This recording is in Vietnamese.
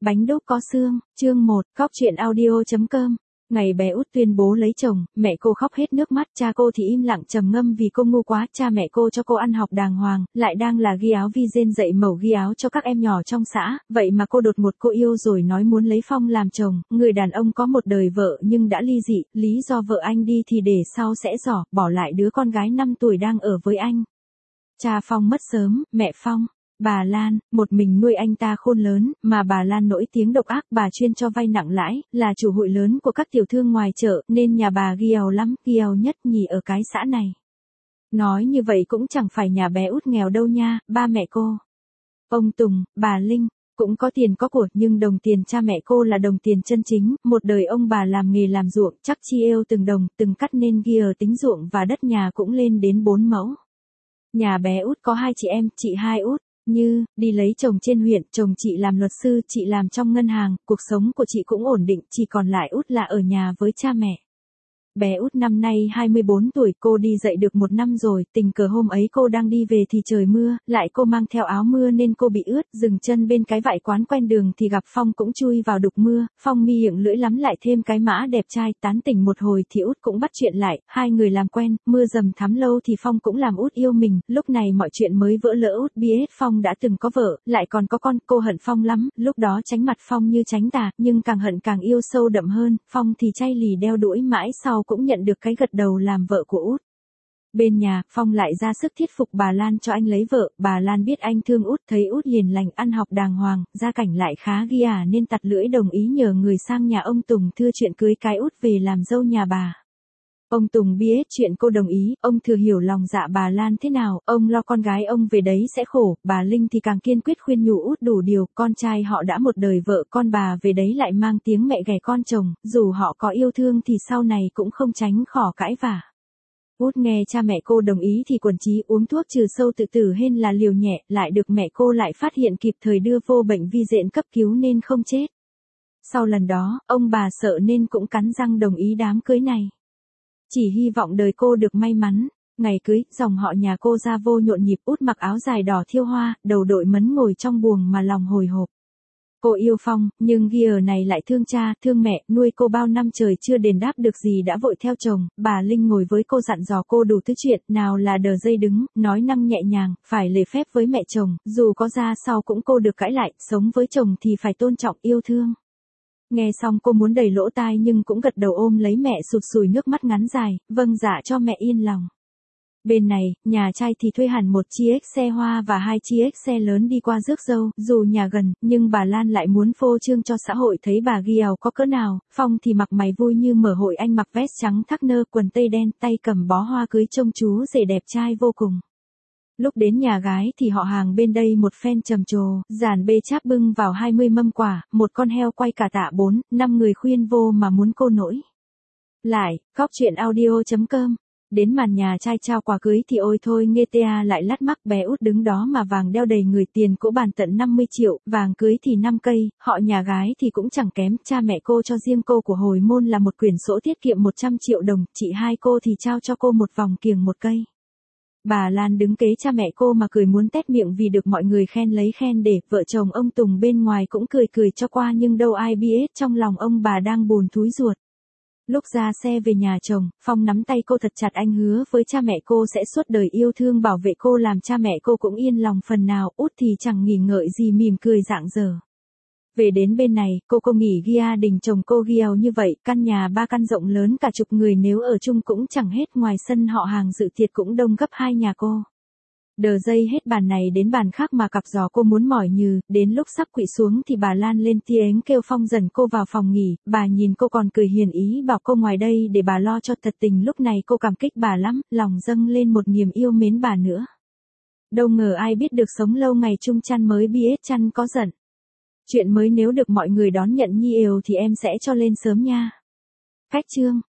Bánh đúc có xương, chương 1, Cóc truyện audio.com. Ngày bé út tuyên bố lấy chồng, mẹ cô khóc hết nước mắt, cha cô thì im lặng trầm ngâm vì cô ngu quá, cha mẹ cô cho cô ăn học đàng hoàng, lại đang là ghi áo vi rên dạy mẩu ghi áo cho các em nhỏ trong xã, vậy mà cô đột ngột cô yêu rồi nói muốn lấy Phong làm chồng, người đàn ông có một đời vợ nhưng đã ly dị, lý do vợ anh đi thì để sau sẽ rõ, bỏ lại đứa con gái 5 tuổi đang ở với anh. Cha Phong mất sớm, mẹ Phong, bà Lan, một mình nuôi anh ta khôn lớn, mà bà Lan nổi tiếng độc ác, bà chuyên cho vay nặng lãi, là chủ hụi lớn của các tiểu thương ngoài chợ, nên nhà bà nghèo lắm, nghèo nhất nhì ở cái xã này. Nói như vậy cũng chẳng phải nhà bé út nghèo đâu nha, ba mẹ cô. Ông Tùng, bà Linh, cũng có tiền có của, nhưng đồng tiền cha mẹ cô là đồng tiền chân chính, một đời ông bà làm nghề làm ruộng, chắc chi eo từng đồng, từng cắt nên ghi tính ruộng và đất nhà cũng lên đến 4 mẫu. Nhà bé út có 2 chị em, chị hai út. Như, đi lấy chồng trên huyện, chồng chị làm luật sư, chị làm trong ngân hàng, cuộc sống của chị cũng ổn định, chỉ còn lại út là ở nhà với cha mẹ. Bé út năm nay 24 tuổi, cô đi dạy được 1 năm rồi, tình cờ hôm ấy cô đang đi về thì trời mưa, lại cô mang theo áo mưa nên cô bị ướt, dừng chân bên cái vại quán quen đường thì gặp Phong cũng chui vào đục mưa, Phong miệng lưỡi lắm lại thêm cái mã đẹp trai, tán tỉnh một hồi thì út cũng bắt chuyện lại, hai người làm quen, mưa dầm thắm lâu thì Phong cũng làm út yêu mình, lúc này mọi chuyện mới vỡ lỡ, út biết Phong đã từng có vợ, lại còn có con, cô hận Phong lắm, lúc đó tránh mặt Phong như tránh tà, nhưng càng hận càng yêu sâu đậm hơn, Phong thì chay lì đeo đuổi mãi sau cũng nhận được cái gật đầu làm vợ của út. Bên nhà, Phong lại ra sức thuyết phục bà Lan cho anh lấy vợ, bà Lan biết anh thương út, thấy út hiền lành, ăn học đàng hoàng, gia cảnh lại khá ghi nên tặt lưỡi đồng ý nhờ người sang nhà ông Tùng thưa chuyện cưới cái út về làm dâu nhà bà. Ông Tùng biết chuyện cô đồng ý, ông thừa hiểu lòng dạ bà Lan thế nào, ông lo con gái ông về đấy sẽ khổ, bà Linh thì càng kiên quyết khuyên nhủ út đủ điều, con trai họ đã một đời vợ con bà về đấy lại mang tiếng mẹ ghẻ con chồng, dù họ có yêu thương thì sau này cũng không tránh khỏi cãi vả. Út nghe cha mẹ cô đồng ý thì quần chí uống thuốc trừ sâu tự tử hên là liều nhẹ, lại được mẹ cô lại phát hiện kịp thời đưa vô bệnh vi rện cấp cứu nên không chết. Sau lần đó, ông bà sợ nên cũng cắn răng đồng ý đám cưới này. Chỉ hy vọng đời cô được may mắn. Ngày cưới, dòng họ nhà cô ra vô nhộn nhịp, út mặc áo dài đỏ thiêu hoa, đầu đội mấn ngồi trong buồng mà lòng hồi hộp. Cô yêu Phong, nhưng Gear này lại thương cha, thương mẹ, nuôi cô bao năm trời chưa đền đáp được gì đã vội theo chồng. Bà Linh ngồi với cô dặn dò cô đủ thứ chuyện, nào là đờ dây đứng, nói năng nhẹ nhàng, phải lễ phép với mẹ chồng, dù có ra sau cũng cô được cãi lại, sống với chồng thì phải tôn trọng yêu thương. Nghe xong cô muốn đầy lỗ tai nhưng cũng gật đầu ôm lấy mẹ sụt sùi nước mắt ngắn dài, vâng dạ cho mẹ yên lòng. Bên này, nhà trai thì thuê hẳn một chiếc xe hoa và 2 chiếc xe lớn đi qua rước dâu, dù nhà gần, nhưng bà Lan lại muốn phô trương cho xã hội thấy bà giàu có cỡ nào, Phong thì mặc mày vui như mở hội, anh mặc vest trắng thắt nơ, quần tây đen, tay cầm bó hoa cưới trông chú rể đẹp trai vô cùng. Lúc đến nhà gái thì họ hàng bên đây một phen trầm trồ, dàn bê cháp bưng vào 20 mâm quà, một con heo quay cả tạ 4-5 người khuyên vô mà muốn cô nổi. Lại, Cóc truyện audio.com. Đến màn nhà trai trao quà cưới thì ôi thôi nghe tea lại lắt mắc, bé út đứng đó mà vàng đeo đầy người, tiền cỗ bàn tận 50 triệu, vàng cưới thì 5 cây, họ nhà gái thì cũng chẳng kém, cha mẹ cô cho riêng cô của hồi môn là một quyển sổ tiết kiệm 100 triệu đồng, chị hai cô thì trao cho cô một vòng kiềng 1 cây. Bà Lan đứng kế cha mẹ cô mà cười muốn tét miệng vì được mọi người khen lấy khen để, vợ chồng ông Tùng bên ngoài cũng cười cười cho qua nhưng đâu ai biết trong lòng ông bà đang bùn thúi ruột. Lúc ra xe về nhà chồng, Phong nắm tay cô thật chặt, anh hứa với cha mẹ cô sẽ suốt đời yêu thương bảo vệ cô, làm cha mẹ cô cũng yên lòng phần nào, út thì chẳng nghỉ ngợi gì mỉm cười rạng rỡ. Về đến bên này, cô nghỉ gia đình chồng cô nghèo như vậy, căn nhà 3 căn rộng lớn cả chục người nếu ở chung cũng chẳng hết, ngoài sân họ hàng dự tiệc cũng đông gấp 2 nhà cô. Đờ dây hết bàn này đến bàn khác mà cặp giò cô muốn mỏi nhừ, đến lúc sắp quỵ xuống thì bà Lan lên tiếng kêu Phong dần cô vào phòng nghỉ, bà nhìn cô còn cười hiền ý bảo cô ngoài đây để bà lo cho thật tình, lúc này cô cảm kích bà lắm, lòng dâng lên một niềm yêu mến bà nữa. Đâu ngờ ai biết được sống lâu ngày chung chăn mới biết chăn có giận. Chuyện mới nếu được mọi người đón nhận như ều thì em sẽ cho lên sớm nha. Cách chương